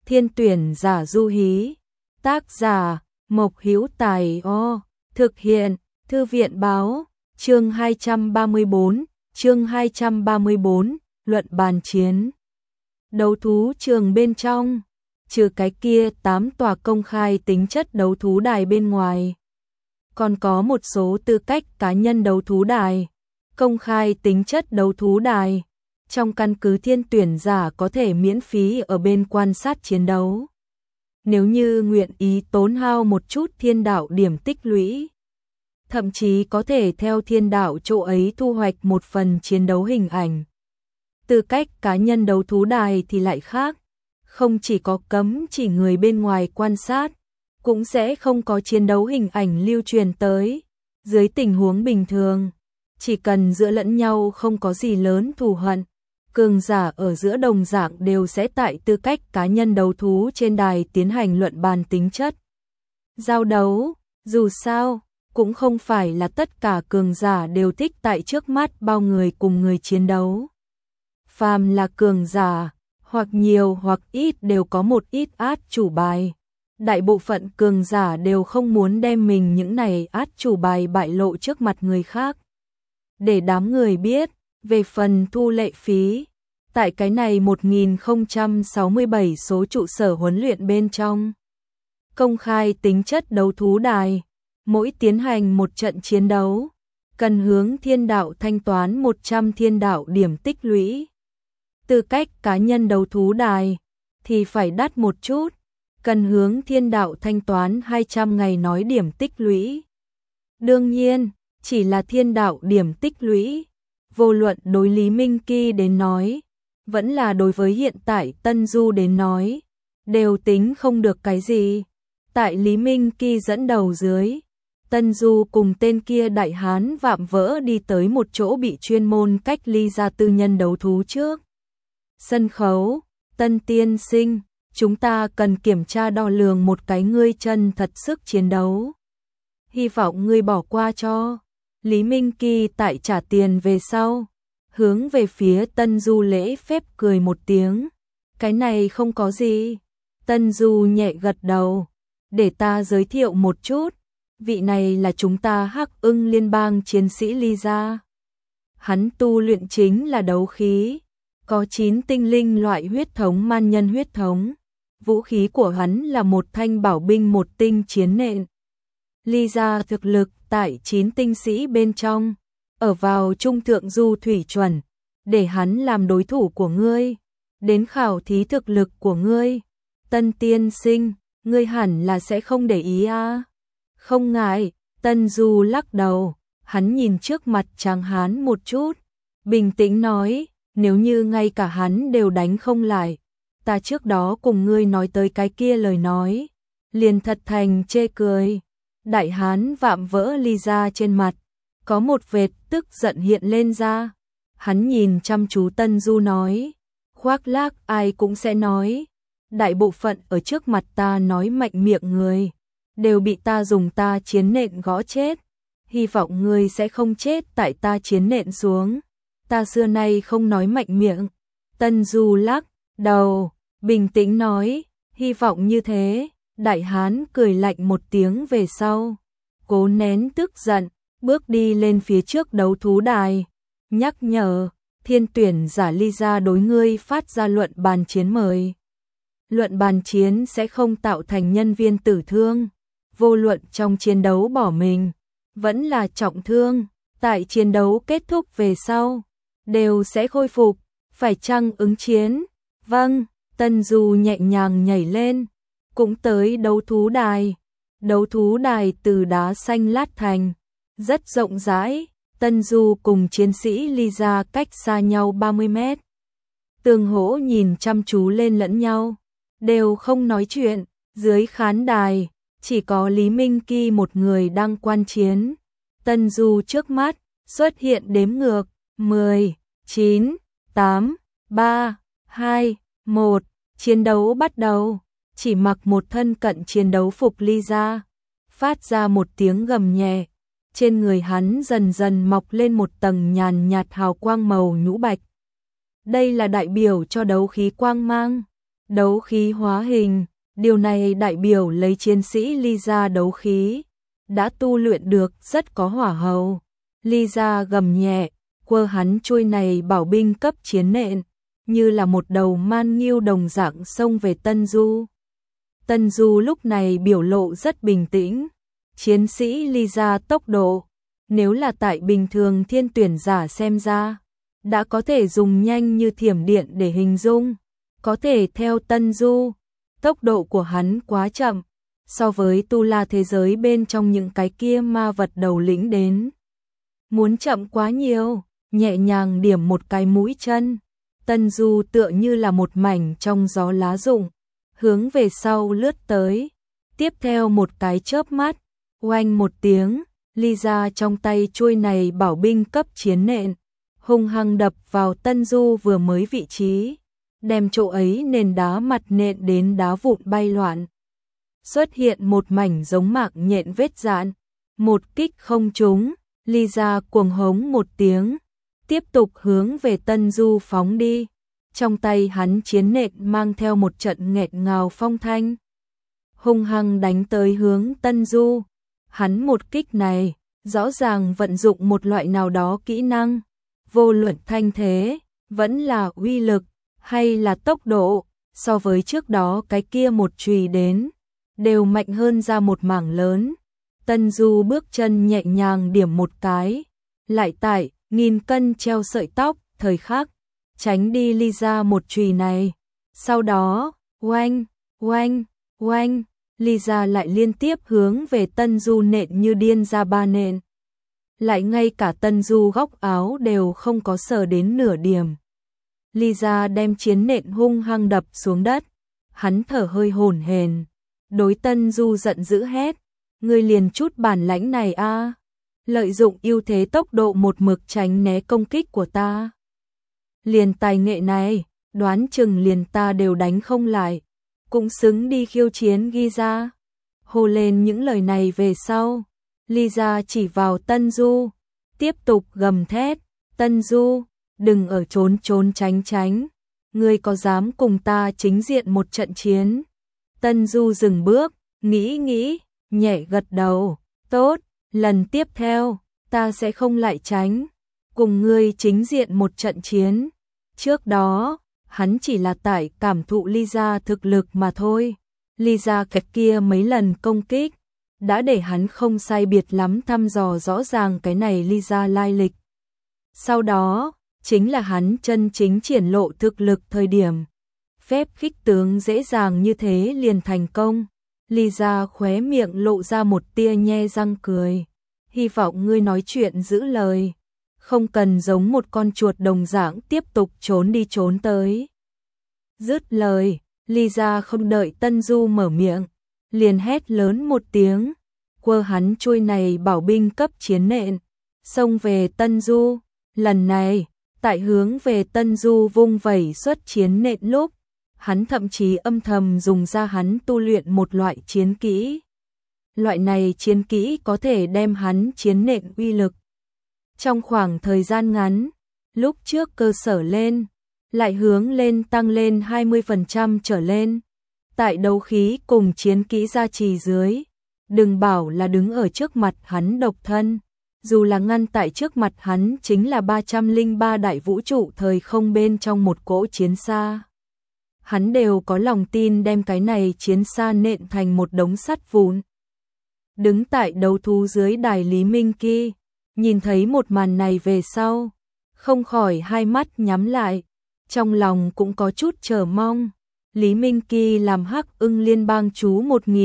Thiên tuyển giả Du Hí. Tác giả Mộc Hữu Tài. Thực hiện Thư viện báo. Chương 234, luận bàn chiến. Đấu thú trường bên trong, trừ cái kia 8 tòa công khai tính chất đấu thú đài bên ngoài, còn có một số tư cách cá nhân đấu thú đài, công khai tính chất đấu thú đài. Trong căn cứ thiên tuyển giả có thể miễn phí ở bên quan sát chiến đấu. Nếu như nguyện ý tốn hao một chút thiên đạo điểm tích lũy, thậm chí có thể theo thiên đạo chỗ ấy thu hoạch một phần chiến đấu hình ảnh. Tư cách cá nhân đấu thú đài thì lại khác, không chỉ có cấm chỉ người bên ngoài quan sát, cũng sẽ không có chiến đấu hình ảnh lưu truyền tới. Dưới tình huống bình thường, chỉ cần giữa lẫn nhau không có gì lớn thù hận, cường giả ở giữa đồng dạng đều sẽ tại tư cách cá nhân đấu thú trên đài tiến hành luận bàn tính chất giao đấu. Dù sao, cũng không phải là tất cả cường giả đều thích tại trước mắt bao người cùng người chiến đấu. Phàm là cường giả, hoặc nhiều hoặc ít đều có một ít át chủ bài. Đại bộ phận cường giả đều không muốn đem mình những này át chủ bài bại lộ trước mặt người khác, để đám người biết. Về phần thu lệ phí, tại cái này 1067 số trụ sở huấn luyện bên trong, công khai tính chất đấu thú đài, mỗi tiến hành một trận chiến đấu, cần hướng thiên đạo thanh toán 100 thiên đạo điểm tích lũy. Tư cách cá nhân đấu thú đài thì phải đắt một chút, cần hướng thiên đạo thanh toán 200 ngày nói điểm tích lũy. Đương nhiên, chỉ là thiên đạo điểm tích lũy, vô luận đối Lý Minh Kỳ đến nói, vẫn là đối với hiện tại Tân Du đến nói, đều tính không được cái gì. Tại Lý Minh Kỳ dẫn đầu dưới, Tân Du cùng tên kia đại hán vạm vỡ đi tới một chỗ bị chuyên môn cách ly ra tư nhân đấu thú trước sân khấu. Tân tiên sinh, chúng ta cần kiểm tra đo lường một cái ngươi chân thật sức chiến đấu, hy vọng ngươi bỏ qua cho. Lý Minh Kỳ tại trả tiền về sau, hướng về phía Tân Du lễ phép cười một tiếng. Cái này không có gì. Tân Du nhẹ gật đầu. Để ta giới thiệu một chút, vị này là chúng ta Hắc Ưng Liên bang chiến sĩ Ly Gia. Hắn tu luyện chính là đấu khí, có 9 tinh linh loại huyết thống man nhân huyết thống. Vũ khí của hắn là một thanh bảo binh một tinh chiến nện. Ly Gia thực lực tại 9 tinh sĩ bên trong, ở vào trung thượng du thủy chuẩn, để hắn làm đối thủ của ngươi, đến khảo thí thực lực của ngươi. Tân tiên sinh, ngươi hẳn là sẽ không để ý à? Không ngại. Tân Du lắc đầu, hắn nhìn trước mặt tráng hán một chút, bình tĩnh nói, nếu như ngay cả hắn đều đánh không lại, ta trước đó cùng ngươi nói tới cái kia lời nói, liền thật thành chê cười. Đại hán vạm vỡ Ly Gia trên mặt, có một vệt tức giận hiện lên ra. Hắn nhìn chăm chú Tân Du nói, khoác lác ai cũng sẽ nói, đại bộ phận ở trước mặt ta nói mạnh miệng người, đều bị ta dùng ta chiến nện gõ chết. Hy vọng ngươi sẽ không chết tại ta chiến nện xuống. Ta xưa nay không nói mạnh miệng. Tân Du lắc đầu, bình tĩnh nói, hy vọng như thế. Đại hán cười lạnh một tiếng về sau, cố nén tức giận, bước đi lên phía trước đấu thú đài, nhắc nhở, thiên tuyển giả Ly Gia đối ngươi phát ra luận bàn chiến mời. Luận bàn chiến sẽ không tạo thành nhân viên tử thương, vô luận trong chiến đấu bỏ mình, vẫn là trọng thương, tại chiến đấu kết thúc về sau, đều sẽ khôi phục. Phải chăng ứng chiến? Vâng. Tân Du nhẹ nhàng nhảy lên, cũng tới đấu thú đài. Đấu thú đài từ đá xanh lát thành, rất rộng rãi. Tân Du cùng chiến sĩ Ly Gia cách xa nhau 30 mét. Tương hỗ nhìn chăm chú lên lẫn nhau, đều không nói chuyện. Dưới khán đài, chỉ có Lý Minh Kỳ một người đang quan chiến. Tân Du trước mắt xuất hiện đếm ngược, 10, 9, 8, 3, 2, 1. Chiến đấu bắt đầu. Chỉ mặc một thân cận chiến đấu phục Ly Gia, phát ra một tiếng gầm nhẹ. Trên người hắn dần dần mọc lên một tầng nhàn nhạt hào quang màu nhũ bạch. Đây là đại biểu cho đấu khí quang mang. đấu khí hóa hình, điều này đại biểu lấy chiến sĩ ly gia đấu khí, đã tu luyện được rất có hỏa hầu. Ly gia gầm nhẹ, quơ hắn chuôi này bảo binh cấp chiến nện, như là một đầu man nghiêu đồng dạng xông về Tân Du. Tân Du lúc này biểu lộ rất bình tĩnh, chiến sĩ ly gia tốc độ, nếu là tại bình thường thiên tuyển giả xem ra, đã có thể dùng nhanh như thiểm điện để hình dung, có thể theo Tân Du, tốc độ của hắn quá chậm, so với tu la thế giới bên trong những cái kia ma vật đầu lĩnh đến. Muốn chậm quá nhiều, nhẹ nhàng điểm một cái mũi chân, Tân Du tựa như là một mảnh trong gió lá rụng, hướng về sau lướt tới, tiếp theo một cái chớp mắt, oanh một tiếng, ly ra trong tay chuôi này bảo binh cấp chiến nện, hung hăng đập vào Tân Du vừa mới vị trí, đem chỗ ấy nền đá mặt nện đến đá vụn bay loạn. Xuất hiện một mảnh giống mạc nhện vết dạn, một kích không trúng, ly ra cuồng hống một tiếng, tiếp tục hướng về Tân Du phóng đi. Trong tay hắn chiến nện mang theo một trận nghẹt ngào phong thanh, hung hăng đánh tới hướng Tân Du. Hắn một kích này, rõ ràng vận dụng một loại nào đó kỹ năng, vô luận thanh thế, vẫn là uy lực, hay là tốc độ, so với trước đó cái kia một chùy đến, đều mạnh hơn ra một mảng lớn. Tân Du bước chân nhẹ nhàng điểm một cái, lại tại, 1000 cân treo sợi tóc, thời khắc, tránh đi ly ra một chùy này. Sau đó, oanh, oanh, oanh, ly ra lại liên tiếp hướng về Tân Du nện như điên ra 3 nện. Lại ngay cả Tân Du góc áo đều không có sờ đến nửa điểm. Ly ra đem chiến nện hung hăng đập xuống đất, hắn thở hơi hổn hển, đối Tân Du giận dữ hét, ngươi liền chút bản lãnh này a, lợi dụng ưu thế tốc độ một mực tránh né công kích của ta. Liền tài nghệ này, đoán chừng liền ta đều đánh không lại, cũng xứng đi khiêu chiến ghi ra. Hô lên những lời này về sau, ly ra chỉ vào Tân Du, tiếp tục gầm thét, Tân Du, đừng ở trốn trốn tránh tránh, ngươi có dám cùng ta chính diện một trận chiến? Tân Du dừng bước, nghĩ, nhẹ gật đầu, tốt, lần tiếp theo, ta sẽ không lại tránh, cùng ngươi chính diện một trận chiến. Trước đó, hắn chỉ là tại cảm thụ ly ra thực lực mà thôi. Ly ra cái kia mấy lần công kích, đã để hắn không sai biệt lắm thăm dò rõ ràng cái này ly ra lai lịch. Sau đó, chính là hắn chân chính triển lộ thực lực thời điểm. Phép khích tướng dễ dàng như thế liền thành công. Ly ra khóe miệng lộ ra một tia nhe răng cười. Hy vọng ngươi nói chuyện giữ lời, không cần giống một con chuột đồng dạng tiếp tục trốn đi trốn tới. Dứt lời, ly ra không đợi Tân Du mở miệng, liền hét lớn một tiếng, quơ hắn chuôi này bảo binh cấp chiến nện, xông về Tân Du. Lần này, tại hướng về Tân Du vung vẩy xuất chiến nện lúc, hắn thậm chí âm thầm dùng ra hắn tu luyện một loại chiến kỹ. Loại này chiến kỹ có thể đem hắn chiến nện uy lực trong khoảng thời gian ngắn, lúc trước cơ sở lên, lại hướng lên tăng lên 20% trở lên. Tại đấu khí cùng chiến kỹ gia trì dưới, đừng bảo là đứng ở trước mặt hắn độc thân, dù là ngăn tại trước mặt hắn chính là 303 đại vũ trụ thời không bên trong một cỗ chiến xa. Hắn đều có lòng tin đem cái này chiến xa nện thành một đống sắt vụn. Đứng tại đấu thú dưới đài Lý Minh Kỳ, nhìn thấy một màn này về sau, không khỏi hai mắt nhắm lại, trong lòng cũng có chút chờ mong. Lý Minh Kỳ làm Hắc Ưng Liên bang chú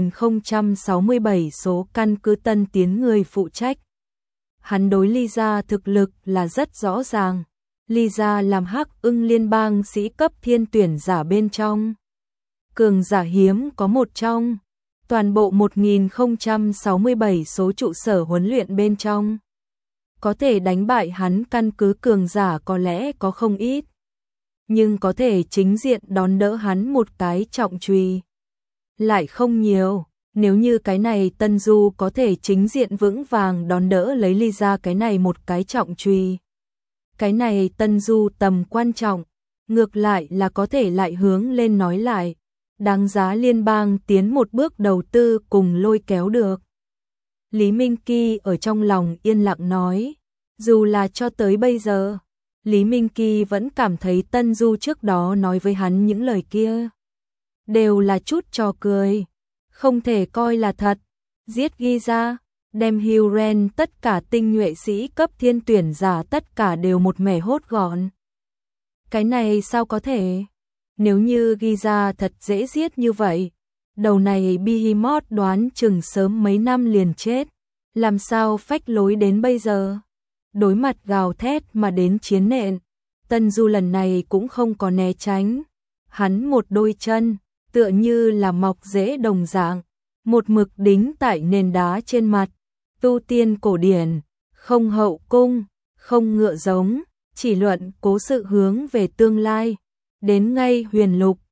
1067 số căn cứ tân tiến người phụ trách. Hắn đối Ly gia thực lực là rất rõ ràng. Ly gia làm Hắc Ưng Liên bang sĩ cấp thiên tuyển giả bên trong, cường giả hiếm có một trong. Toàn bộ 1067 số trụ sở huấn luyện bên trong, có thể đánh bại hắn căn cứ cường giả có lẽ có không ít, nhưng có thể chính diện đón đỡ hắn một cái trọng truy lại không nhiều. Nếu như cái này Tân Du có thể chính diện vững vàng đón đỡ lấy Ly ra cái này một cái trọng truy, cái này Tân Du tầm quan trọng ngược lại là có thể lại hướng lên nói lại, đáng giá liên bang tiến một bước đầu tư cùng lôi kéo được. Lý Minh Kỳ ở trong lòng yên lặng nói, dù là cho tới bây giờ, Lý Minh Kỳ vẫn cảm thấy Tân Du trước đó nói với hắn những lời kia đều là chút trò cười, không thể coi là thật. Giết Giza, đem Huren tất cả tinh nhuệ sĩ cấp thiên tuyển giả tất cả đều một mẻ hốt gọn. Cái này sao có thể? Nếu như Giza thật dễ giết như vậy, đầu này Behemoth đoán chừng sớm mấy năm liền chết, làm sao phách lối đến bây giờ? Đối mặt gào thét mà đến chiến nện, Tân Du lần này cũng không có né tránh, hắn một đôi chân, tựa như là mọc rễ đồng dạng, một mực đính tại nền đá trên mặt, tu tiên cổ điển, không hậu cung, không ngựa giống, chỉ luận cố sự hướng về tương lai, đến ngay huyền lục,